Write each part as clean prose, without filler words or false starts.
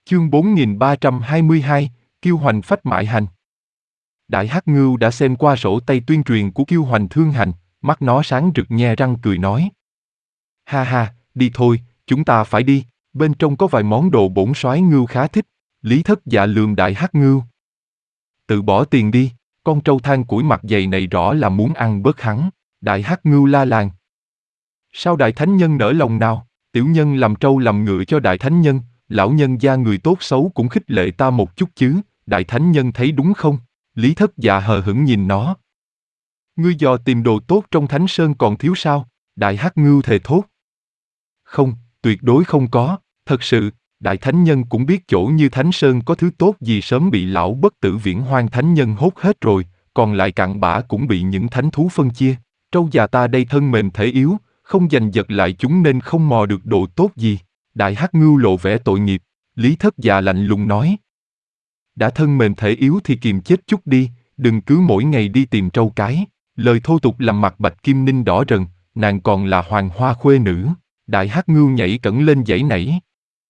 Chương 4322, Kiêu Hoành phách mại hành. Đại Hắc Ngưu đã xem qua sổ tay tuyên truyền của Kiêu Hoành Thương Hành, mắt nó sáng rực nhe răng cười nói. Ha ha, đi thôi, chúng ta phải đi, bên trong có vài món đồ bổn soái Ngưu khá thích. Lý Thất Dạ lườm Đại Hắc Ngưu. Tự bỏ tiền đi, con trâu than củi mặt dày này rõ là muốn ăn bớt hắn. Đại Hắc Ngưu la làng. Sao Đại Thánh Nhân nỡ lòng nào, tiểu nhân làm trâu làm ngựa cho Đại Thánh Nhân, lão nhân gia người tốt xấu cũng khích lệ ta một chút chứ, Đại Thánh Nhân thấy đúng không? Lý Thất Dạ hờ hững nhìn nó. Ngươi dò tìm đồ tốt trong Thánh Sơn còn thiếu sao? Đại Hắc Ngưu thề thốt. Không, tuyệt đối không có, thật sự, Đại Thánh Nhân cũng biết chỗ như Thánh Sơn có thứ tốt gì sớm bị lão bất tử Viễn Hoang Thánh Nhân hốt hết rồi, còn lại cặn bã cũng bị những thánh thú phân chia. Trâu già ta đây thân mềm thể yếu, không giành giật lại chúng nên không mò được đồ tốt gì. Đại Hắc Ngưu lộ vẻ tội nghiệp, Lý Thất Dạ lạnh lùng nói. Đã thân mềm thể yếu thì kiềm chết chút đi, đừng cứ mỗi ngày đi tìm trâu cái. Lời thô tục làm mặt Bạch Kim Ninh đỏ rần, nàng còn là hoàng hoa khuê nữ. Đại Hắc Ngưu nhảy cẫng lên giãy nảy.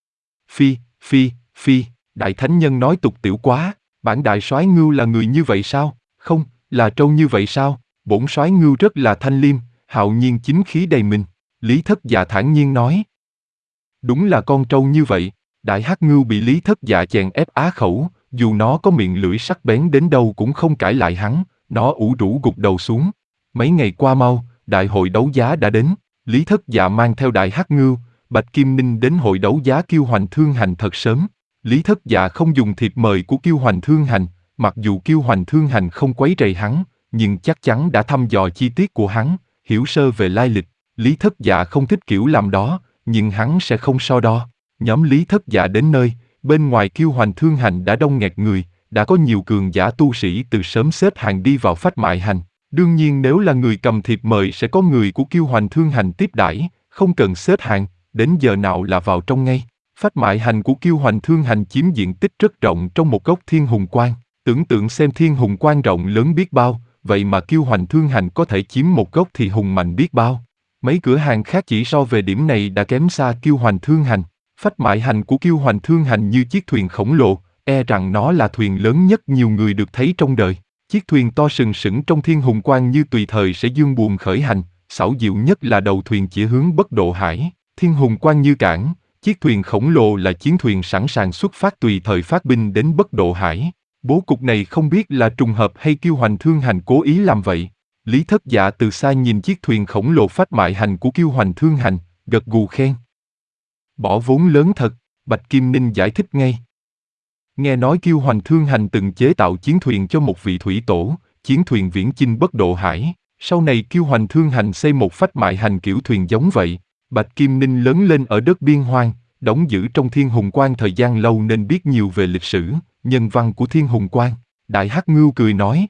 Phi, Đại Thánh Nhân nói tục tiểu quá, bản Đại Soái Ngưu là người như vậy sao? Không, là trâu như vậy sao? Bổn Soái Ngưu rất là thanh liêm, hạo nhiên chính khí đầy mình. Lý Thất Dạ thản nhiên nói. Đúng là con trâu như vậy. Đại Hắc Ngưu bị Lý Thất Dạ chèn ép á khẩu, dù nó có miệng lưỡi sắc bén đến đâu cũng không cãi lại hắn, nó ủ rũ gục đầu xuống. Mấy ngày qua mau, đại hội đấu giá đã đến, Lý Thất Dạ mang theo Đại Hắc Ngưu, Bạch Kim Ninh đến hội đấu giá Kiêu Hoành Thương Hành thật sớm. Lý Thất Dạ không dùng thiệp mời của Kiêu Hoành Thương Hành, mặc dù Kiêu Hoành Thương Hành không quấy rầy hắn, nhưng chắc chắn đã thăm dò chi tiết của hắn, hiểu sơ về lai lịch. Lý Thất Dạ không thích kiểu làm đó, nhưng hắn sẽ không so đo. Nhóm Lý Thất Dạ đến nơi, bên ngoài Kiêu Hoành Thương Hành đã đông nghẹt người, đã có nhiều cường giả tu sĩ từ sớm xếp hàng đi vào phách mại hành. Đương nhiên nếu là người cầm thiệp mời sẽ có người của Kiêu Hoành Thương Hành tiếp đãi, không cần xếp hàng, đến giờ nào là vào trong ngay. Phách mại hành của Kiêu Hoành Thương Hành chiếm diện tích rất rộng trong một góc Thiên Hùng Quan. Tưởng tượng xem Thiên Hùng Quan rộng lớn biết bao, vậy mà Kiêu Hoành Thương Hành có thể chiếm một góc thì hùng mạnh biết bao. Mấy cửa hàng khác chỉ so về điểm này đã kém xa Kiêu Hoành Thương Hành. Phách mại hành của Kiêu Hoành Thương Hành như chiếc thuyền khổng lồ, e rằng nó là thuyền lớn nhất nhiều người được thấy trong đời. Chiếc thuyền to sừng sững trong Thiên Hùng Quan như tùy thời sẽ dương buồm khởi hành, xảo diệu nhất là đầu thuyền chỉ hướng Bất Độ Hải. Thiên Hùng Quan như cảng, chiếc thuyền khổng lồ là chiến thuyền sẵn sàng xuất phát tùy thời phát binh đến Bất Độ Hải. Bố cục này không biết là trùng hợp hay Kiêu Hoành Thương Hành cố ý làm vậy. Lý Thất Dạ từ xa nhìn chiếc thuyền khổng lồ phách mại hành của Kiêu Hoành Thương Hành, gật gù khen. Bỏ vốn lớn thật, Bạch Kim Ninh giải thích ngay. Nghe nói Kiêu Hoành Thương Hành từng chế tạo chiến thuyền cho một vị thủy tổ, chiến thuyền viễn chinh Bất Độ Hải. Sau này Kiêu Hoành Thương Hành xây một phách mại hành kiểu thuyền giống vậy. Bạch Kim Ninh lớn lên ở đất biên hoang, đóng giữ trong Thiên Hùng Quan thời gian lâu nên biết nhiều về lịch sử, nhân văn của Thiên Hùng Quan. Đại Hắc Ngưu cười nói.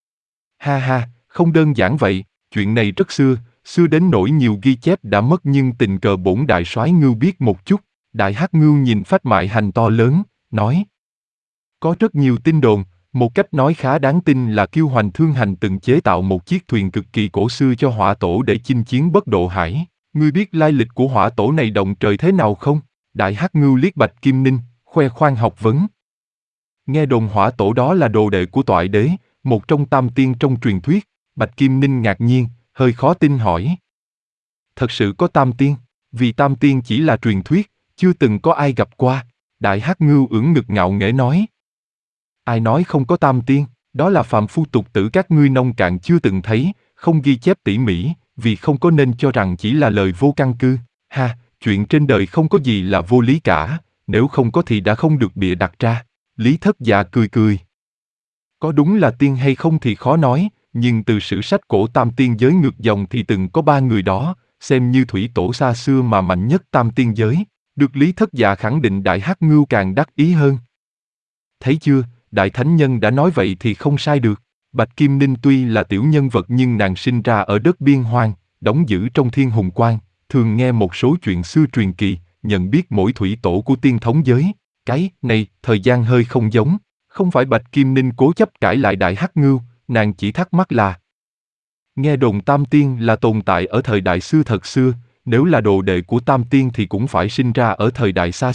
Ha ha, không đơn giản vậy, chuyện này rất xưa đến nỗi nhiều ghi chép đã mất nhưng tình cờ bổn Đại Soái Ngưu biết một chút. Đại Hắc Ngưu nhìn phách mại hành to lớn, nói. Có rất nhiều tin đồn, một cách nói khá đáng tin là Kiêu Hoành Thương Hành từng chế tạo một chiếc thuyền cực kỳ cổ xưa cho hỏa tổ để chinh chiến Bất Độ Hải. Ngươi biết lai lịch của hỏa tổ này động trời thế nào không? Đại Hắc Ngưu liếc Bạch Kim Ninh, khoe khoang học vấn. Nghe đồn hỏa tổ đó là đồ đệ của Toại Đế, một trong tam tiên trong truyền thuyết. Bạch Kim Ninh ngạc nhiên, hơi khó tin hỏi. Thật sự có tam tiên? Vì tam tiên chỉ là truyền thuyết, chưa từng có ai gặp qua. Đại Hắc Ngưu ưỡn ngực ngạo nghễ nói. Ai nói không có tam tiên, đó là phàm phu tục tử các ngươi nông cạn chưa từng thấy, không ghi chép tỉ mỉ, vì không có nên cho rằng chỉ là lời vô căn cứ. Ha, chuyện trên đời không có gì là vô lý cả, nếu không có thì đã không được bịa đặt ra. Lý Thất Dạ cười cười. Có đúng là tiên hay không thì khó nói, nhưng từ sử sách cổ tam tiên giới ngược dòng thì từng có 3 người đó, xem như thủy tổ xa xưa mà mạnh nhất tam tiên giới. Được Lý Thất Dạ khẳng định Đại Hắc Ngưu càng đắc ý hơn. Thấy chưa, Đại Thánh Nhân đã nói vậy thì không sai được. Bạch Kim Ninh tuy là tiểu nhân vật nhưng nàng sinh ra ở đất biên hoang, đóng giữ trong Thiên Hùng Quan, thường nghe một số chuyện xưa truyền kỳ, nhận biết mỗi thủy tổ của tiên thống giới. Cái này, thời gian hơi không giống, không phải Bạch Kim Ninh cố chấp cãi lại Đại Hắc Ngưu, nàng chỉ thắc mắc là nghe đồn tam tiên là tồn tại ở thời đại xưa thật xưa, nếu là đồ đệ của tam tiên thì cũng phải sinh ra ở thời đại xa xưa.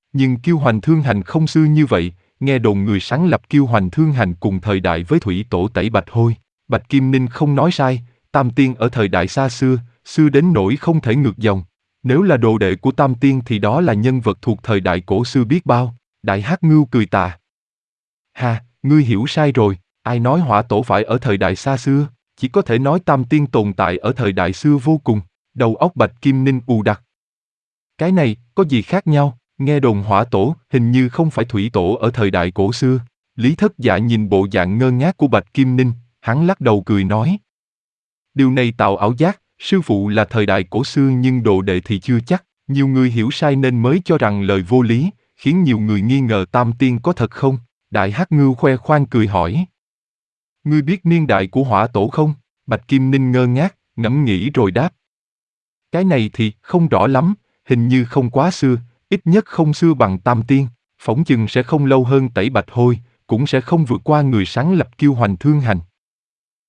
Nhưng Kiêu Hoành Thương Hành không xưa như vậy, nghe đồn người sáng lập Kiêu Hoành Thương Hành cùng thời đại với thủy tổ Tẩy Bạch Hôi. Bạch Kim Ninh không nói sai, Tam Tiên ở thời đại xa xưa, xưa đến nỗi không thể ngược dòng. Nếu là đồ đệ của Tam Tiên thì đó là nhân vật thuộc thời đại cổ xưa biết bao. Đại Hắc Ngưu cười tà. Ha, ngươi hiểu sai rồi, ai nói hỏa tổ phải ở thời đại xa xưa, chỉ có thể nói Tam Tiên tồn tại ở thời đại xưa vô cùng. Đầu óc Bạch Kim Ninh ù đặc. Cái này, có gì khác nhau, nghe đồn hỏa tổ hình như không phải thủy tổ ở thời đại cổ xưa. Lý Thất Dạ nhìn bộ dạng ngơ ngác của Bạch Kim Ninh, hắn lắc đầu cười nói. Điều này tạo ảo giác, sư phụ là thời đại cổ xưa nhưng đồ đệ thì chưa chắc. Nhiều người hiểu sai nên mới cho rằng lời vô lý, khiến nhiều người nghi ngờ Tam Tiên có thật không? Đại Hắc Ngưu khoe khoang cười hỏi. Ngươi biết niên đại của hỏa tổ không? Bạch Kim Ninh ngơ ngác, ngẫm nghĩ rồi đáp. Cái này thì không rõ lắm, hình như không quá xưa, ít nhất không xưa bằng Tam Tiên, phỏng chừng sẽ không lâu hơn Tẩy Bạch Hôi, cũng sẽ không vượt qua người sáng lập Kiêu Hoành Thương Hành.